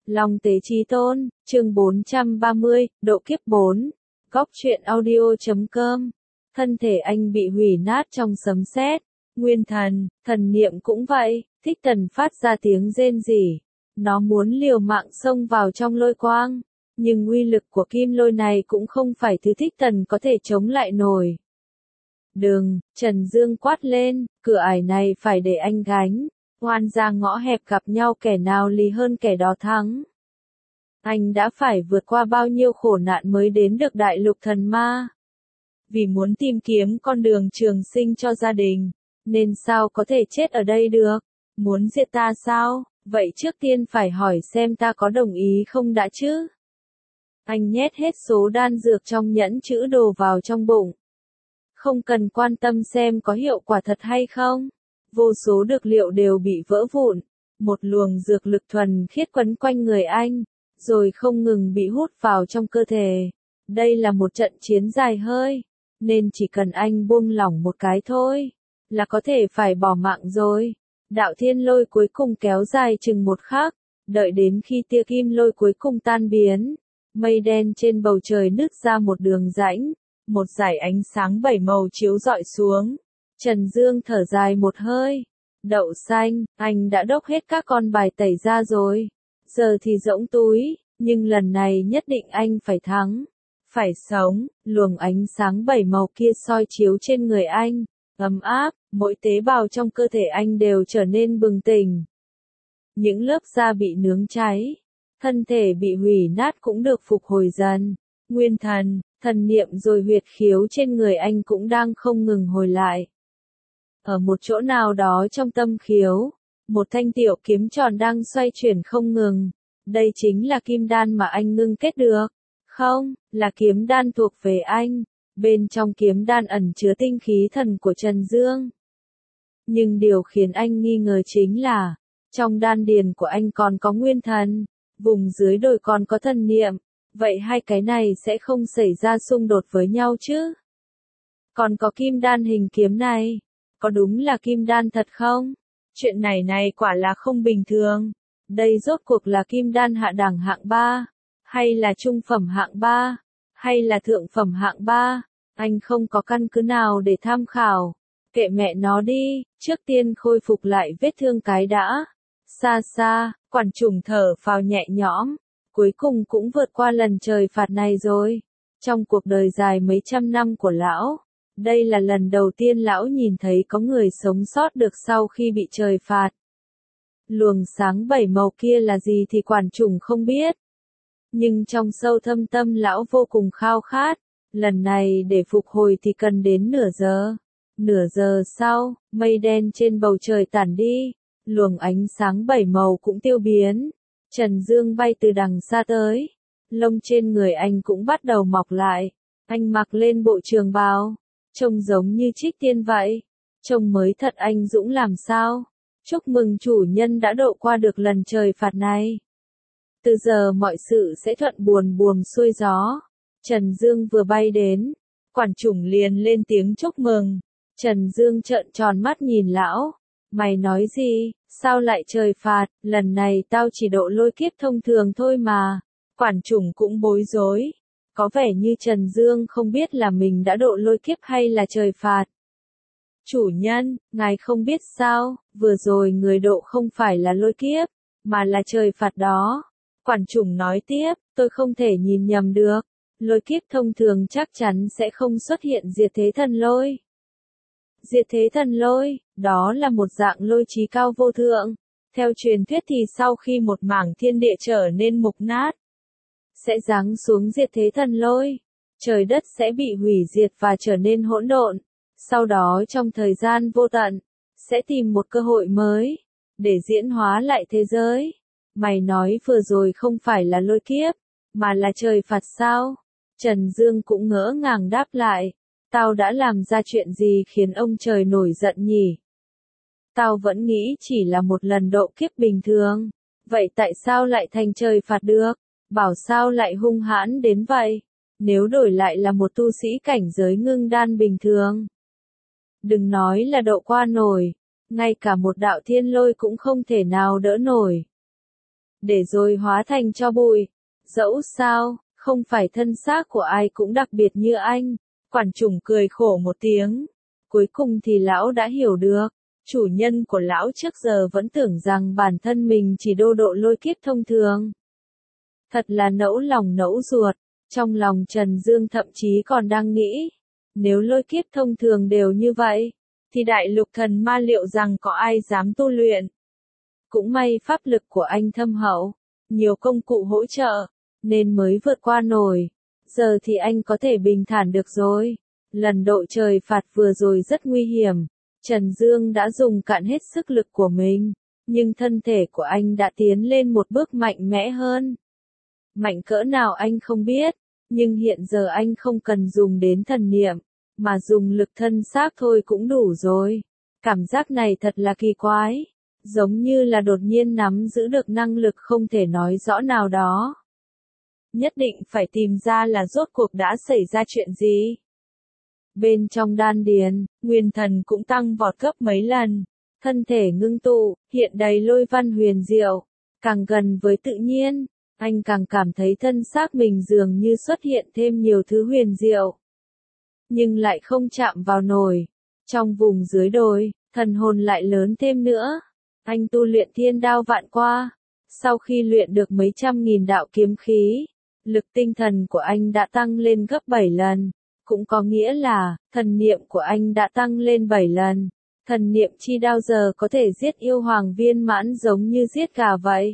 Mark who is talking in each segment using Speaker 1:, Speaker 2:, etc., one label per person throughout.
Speaker 1: Long Tế Chí Tôn, chương 430, độ kiếp 4. Góc truyện audio.com. Thân thể anh bị hủy nát trong sấm sét. Nguyên thần, thần niệm cũng vậy. Thích Thần phát ra tiếng rên rỉ. Nó muốn liều mạng xông vào trong lôi quang. Nhưng uy lực của kim lôi này cũng không phải thứ Thích Thần có thể chống lại nổi. Đừng, Trần Dương quát lên, cửa ải này phải để anh gánh. Oan ra ngõ hẹp gặp nhau kẻ nào lì hơn kẻ đó thắng. Anh đã phải vượt qua bao nhiêu khổ nạn mới đến được đại lục thần ma. Vì muốn tìm kiếm con đường trường sinh cho gia đình, nên sao có thể chết ở đây được? Muốn giết ta sao? Vậy trước tiên phải hỏi xem ta có đồng ý không đã chứ? Anh nhét hết số đan dược trong nhẫn chữ đồ vào trong bụng. Không cần quan tâm xem có hiệu quả thật hay không. Vô số dược liệu đều bị vỡ vụn. Một luồng dược lực thuần khiết quấn quanh người anh, rồi không ngừng bị hút vào trong cơ thể. Đây là một trận chiến dài hơi, nên chỉ cần anh buông lỏng một cái thôi, là có thể phải bỏ mạng rồi. Đạo thiên lôi cuối cùng kéo dài chừng một khắc, đợi đến khi tia kim lôi cuối cùng tan biến. Mây đen trên bầu trời nứt ra một đường rãnh, một dải ánh sáng bảy màu chiếu rọi xuống. Trần Dương thở dài một hơi. Đậu xanh, anh đã đốc hết các con bài tẩy ra rồi. Giờ thì rỗng túi, nhưng lần này nhất định anh phải thắng. Phải sống, luồng ánh sáng bảy màu kia soi chiếu trên người anh, ấm áp, mỗi tế bào trong cơ thể anh đều trở nên bừng tỉnh. Những lớp da bị nướng cháy, thân thể bị hủy nát cũng được phục hồi dần. Nguyên thần, thần niệm rồi huyệt khiếu trên người anh cũng đang không ngừng hồi lại. Ở một chỗ nào đó trong tâm khiếu, một thanh tiểu kiếm tròn đang xoay chuyển không ngừng. Đây chính là kim đan mà anh ngưng kết được. Không, là kiếm đan thuộc về anh. Bên trong kiếm đan ẩn chứa tinh khí thần của Trần Dương. Nhưng điều khiến anh nghi ngờ chính là, trong đan điền của anh còn có nguyên thần, vùng dưới đồi còn có thần niệm. Vậy hai cái này sẽ không xảy ra xung đột với nhau chứ? Còn có kim đan hình kiếm này, có đúng là kim đan thật không? Chuyện này quả là không bình thường. Đây rốt cuộc là kim đan hạ đẳng hạng 3, hay là trung phẩm hạng 3, hay là thượng phẩm hạng 3? Anh không có căn cứ nào để tham khảo. Kệ mẹ nó đi, trước tiên khôi phục lại vết thương cái đã. Xa xa, quản trùng thở phào nhẹ nhõm. Cuối cùng cũng vượt qua lần trời phạt này rồi. Trong cuộc đời dài mấy trăm năm của lão, đây là lần đầu tiên lão nhìn thấy có người sống sót được sau khi bị trời phạt. Luồng sáng bảy màu kia là gì thì quản trùng không biết. Nhưng trong sâu thâm tâm lão vô cùng khao khát. Lần này để phục hồi thì cần đến nửa giờ. Nửa giờ sau, mây đen trên bầu trời tản đi. Luồng ánh sáng bảy màu cũng tiêu biến. Trần Dương bay từ đằng xa tới. Lông trên người anh cũng bắt đầu mọc lại. Anh mặc lên bộ trường bào. Trông giống như Trích Tiên vậy. Trông mới thật anh dũng làm sao. Chúc mừng chủ nhân đã độ qua được lần trời phạt này. Từ giờ mọi sự sẽ thuận buồm buồm xuôi gió. Trần Dương vừa bay đến. Quản trùng liền lên tiếng chúc mừng. Trần Dương trợn tròn mắt nhìn lão. Mày nói gì, sao lại trời phạt, lần này tao chỉ độ lôi kiếp thông thường thôi mà. Quản trùng cũng bối rối. Có vẻ như Trần Dương không biết là mình đã độ lôi kiếp hay là trời phạt. Chủ nhân, ngài không biết sao, vừa rồi người độ không phải là lôi kiếp, mà là trời phạt đó. Quản trùng nói tiếp, tôi không thể nhìn nhầm được. Lôi kiếp thông thường chắc chắn sẽ không xuất hiện diệt thế thần lôi. Diệt thế thần lôi, đó là một dạng lôi trí cao vô thượng. Theo truyền thuyết thì sau khi một mảng thiên địa trở nên mục nát, sẽ giáng xuống diệt thế thần lôi. Trời đất sẽ bị hủy diệt và trở nên hỗn độn. Sau đó trong thời gian vô tận, sẽ tìm một cơ hội mới, để diễn hóa lại thế giới. Mày nói vừa rồi không phải là lôi kiếp, mà là trời phạt sao? Trần Dương cũng ngỡ ngàng đáp lại. Tao đã làm ra chuyện gì khiến ông trời nổi giận nhỉ? Tao vẫn nghĩ chỉ là một lần độ kiếp bình thường. Vậy tại sao lại thành trời phạt được? Bảo sao lại hung hãn đến vậy? Nếu đổi lại là một tu sĩ cảnh giới ngưng đan bình thường. Đừng nói là độ qua nổi. Ngay cả một đạo thiên lôi cũng không thể nào đỡ nổi. để rồi hóa thành tro bụi. Dẫu sao, không phải thân xác của ai cũng đặc biệt như anh. Quản trùng cười khổ một tiếng. Cuối cùng thì lão đã hiểu được. Chủ nhân của lão trước giờ vẫn tưởng rằng bản thân mình chỉ đô độ lôi kiếp thông thường. Thật là nẫu lòng nẫu ruột. Trong lòng Trần Dương thậm chí còn đang nghĩ. Nếu lôi kiếp thông thường đều như vậy, thì đại lục thần ma liệu rằng có ai dám tu luyện. Cũng may pháp lực của anh thâm hậu, nhiều công cụ hỗ trợ, nên mới vượt qua nổi. Giờ thì anh có thể bình thản được rồi. Lần độ trời phạt vừa rồi rất nguy hiểm. Trần Dương đã dùng cạn hết sức lực của mình, nhưng thân thể của anh đã tiến lên một bước mạnh mẽ hơn. Mạnh cỡ nào anh không biết, nhưng hiện giờ anh không cần dùng đến thần niệm, mà dùng lực thân xác thôi cũng đủ rồi. Cảm giác này thật là kỳ quái, giống như là đột nhiên nắm giữ được năng lực không thể nói rõ nào đó. Nhất định phải tìm ra là rốt cuộc đã xảy ra chuyện gì. Bên trong đan điền, nguyên thần cũng tăng vọt gấp mấy lần, thân thể ngưng tụ, hiện đầy lôi văn huyền diệu, càng gần với tự nhiên, anh càng cảm thấy thân xác mình dường như xuất hiện thêm nhiều thứ huyền diệu. Nhưng lại không chạm vào nổi. Trong vùng dưới đồi, thần hồn lại lớn thêm nữa. Anh tu luyện thiên đao vạn qua. Sau khi luyện được mấy trăm nghìn đạo kiếm khí, lực tinh thần của anh đã tăng lên gấp 7 lần. Cũng có nghĩa là, thần niệm của anh đã tăng lên 7 lần. Thần niệm chi đao giờ có thể giết yêu hoàng viên mãn giống như giết gà vậy.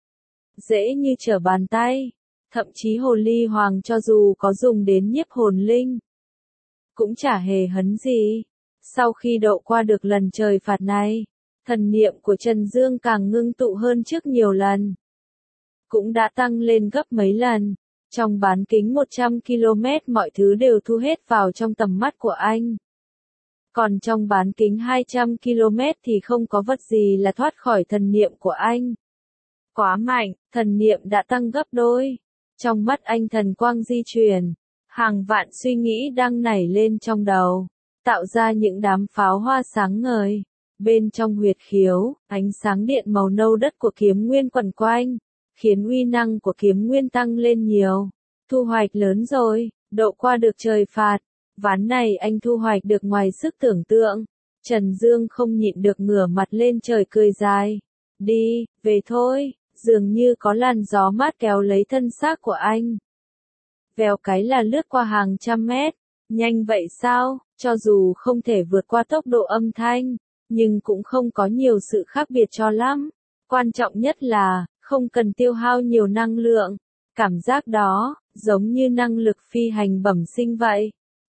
Speaker 1: Dễ như trở bàn tay. Thậm chí hồ ly hoàng cho dù có dùng đến nhiếp hồn linh, cũng chả hề hấn gì. Sau khi độ qua được lần trời phạt này, thần niệm của Trần Dương càng ngưng tụ hơn trước nhiều lần. Cũng đã tăng lên gấp mấy lần. Trong bán kính 100 km mọi thứ đều thu hết vào trong tầm mắt của anh. Còn trong bán kính 200 km thì không có vật gì là thoát khỏi thần niệm của anh. Quá mạnh, thần niệm đã tăng gấp đôi. Trong mắt anh thần quang di chuyển. Hàng vạn suy nghĩ đang nảy lên trong đầu, tạo ra những đám pháo hoa sáng ngời. Bên trong huyệt khiếu, ánh sáng điện màu nâu đất của kiếm nguyên quẩn quanh, khiến uy năng của kiếm nguyên tăng lên nhiều. Thu hoạch lớn rồi, độ qua được trời phạt. Ván này anh thu hoạch được ngoài sức tưởng tượng. Trần Dương không nhịn được ngửa mặt lên trời cười dài. Đi, về thôi, dường như có làn gió mát kéo lấy thân xác của anh. Vèo cái là lướt qua hàng trăm mét. Nhanh vậy sao? Cho dù không thể vượt qua tốc độ âm thanh, nhưng cũng không có nhiều sự khác biệt cho lắm. Quan trọng nhất là, không cần tiêu hao nhiều năng lượng. Cảm giác đó, giống như năng lực phi hành bẩm sinh vậy.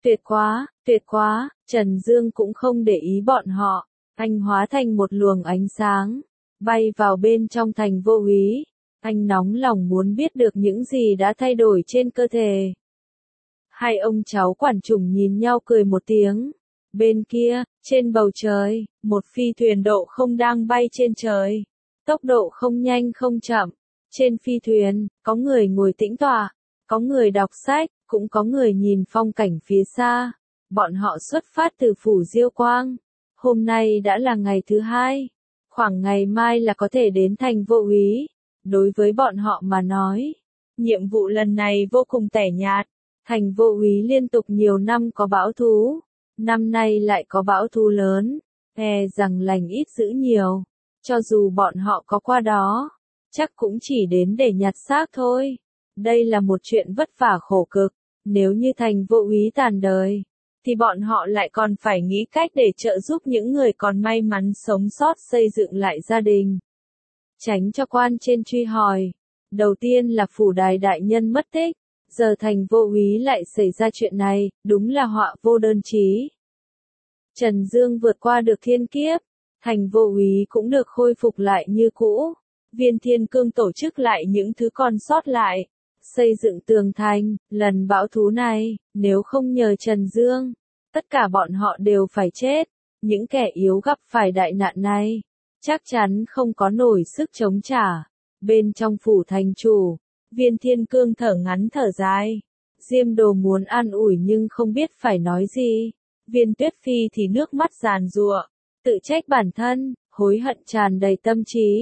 Speaker 1: Tuyệt quá, Trần Dương cũng không để ý bọn họ. Anh hóa thành một luồng ánh sáng, bay vào bên trong thành vô úy. Anh nóng lòng muốn biết được những gì đã thay đổi trên cơ thể. Hai ông cháu quản trùng nhìn nhau cười một tiếng. Bên kia, trên bầu trời, một phi thuyền độ không đang bay trên trời. Tốc độ không nhanh không chậm. Trên phi thuyền, có người ngồi tĩnh tọa, có người đọc sách, cũng có người nhìn phong cảnh phía xa. Bọn họ xuất phát từ phủ Diêu Quang. Hôm nay đã là ngày thứ 2. Khoảng ngày mai là có thể đến thành vô úy. Đối với bọn họ mà nói, nhiệm vụ lần này vô cùng tẻ nhạt. Thành vô úy liên tục nhiều năm có bão thú. Năm nay lại có bão thú lớn. Rằng lành ít dữ nhiều. Cho dù bọn họ có qua đó, chắc cũng chỉ đến để nhặt xác thôi. Đây là một chuyện vất vả khổ cực. Nếu như thành vô úy tàn đời, thì bọn họ lại còn phải nghĩ cách để trợ giúp những người còn may mắn sống sót xây dựng lại gia đình. Tránh cho quan trên truy hỏi. Đầu tiên là phủ đài đại nhân mất tích. Giờ thành vô úy lại xảy ra chuyện này, đúng là họa vô đơn chí. Trần Dương vượt qua được thiên kiếp. Thành vô úy cũng được khôi phục lại như cũ. Viên Thiên Cương tổ chức lại những thứ còn sót lại. Xây dựng tường thành, lần bão thú này, nếu không nhờ Trần Dương, tất cả bọn họ đều phải chết. Những kẻ yếu gặp phải đại nạn này, chắc chắn không có nổi sức chống trả. Bên trong phủ thành chủ, Viên Thiên Cương thở ngắn thở dài. Diêm Đồ muốn an ủi nhưng không biết phải nói gì. Viên Tuyết Phi thì nước mắt giàn giụa, tự trách bản thân, hối hận tràn đầy tâm trí.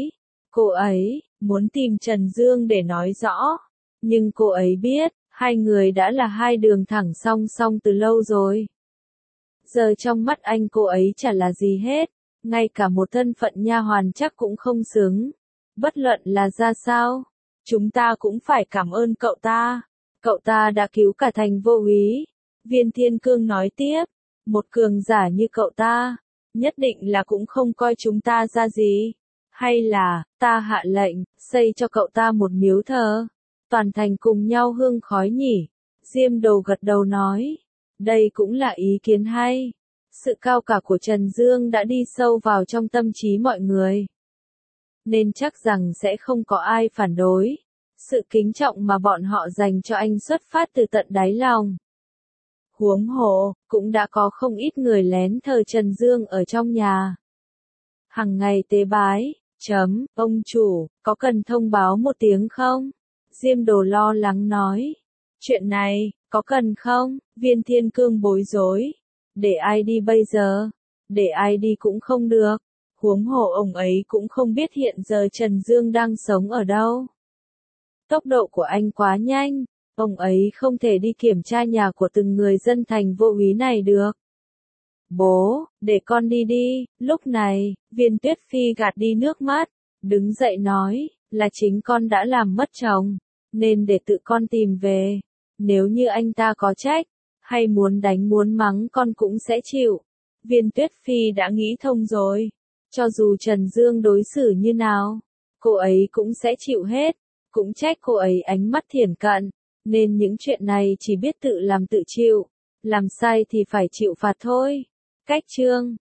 Speaker 1: Cô ấy muốn tìm Trần Dương để nói rõ, nhưng cô ấy biết, hai người đã là hai đường thẳng song song từ lâu rồi. Giờ trong mắt anh cô ấy chả là gì hết, ngay cả một thân phận nha hoàn chắc cũng không xứng. Bất luận là ra sao, chúng ta cũng phải cảm ơn cậu ta. Cậu ta đã cứu cả thành vô úy. Viên Thiên Cương nói tiếp, một cường giả như cậu ta, nhất định là cũng không coi chúng ta ra gì. Hay là, ta hạ lệnh, xây cho cậu ta một miếu thờ. Toàn thành cùng nhau hương khói nhỉ. Diêm Đồ gật đầu nói, đây cũng là ý kiến hay. Sự cao cả của Trần Dương đã đi sâu vào trong tâm trí mọi người. Nên chắc rằng sẽ không có ai phản đối. Sự kính trọng mà bọn họ dành cho anh xuất phát từ tận đáy lòng. Huống hồ, cũng đã có không ít người lén thờ Trần Dương ở trong nhà. Hằng ngày tế bái, ông chủ, có cần thông báo một tiếng không? Diêm Đồ lo lắng nói. Chuyện này, có cần không? Viên Thiên Cương bối rối. Để ai đi bây giờ? Để ai đi cũng không được. Huống hồ ông ấy cũng không biết hiện giờ Trần Dương đang sống ở đâu. Tốc độ của anh quá nhanh, ông ấy không thể đi kiểm tra nhà của từng người dân thành vô úy này được. Bố, để con đi đi. Lúc này, Viên Tuyết Phi gạt đi nước mắt, đứng dậy nói, là chính con đã làm mất chồng, nên để tự con tìm về. Nếu như anh ta có trách, hay muốn đánh muốn mắng con cũng sẽ chịu. Viên Tuyết Phi đã nghĩ thông rồi. Cho dù Trần Dương đối xử như nào, cô ấy cũng sẽ chịu hết. Cũng trách cô ấy ánh mắt thiển cận, nên những chuyện này chỉ biết tự làm tự chịu. Làm sai thì phải chịu phạt thôi. Cách chương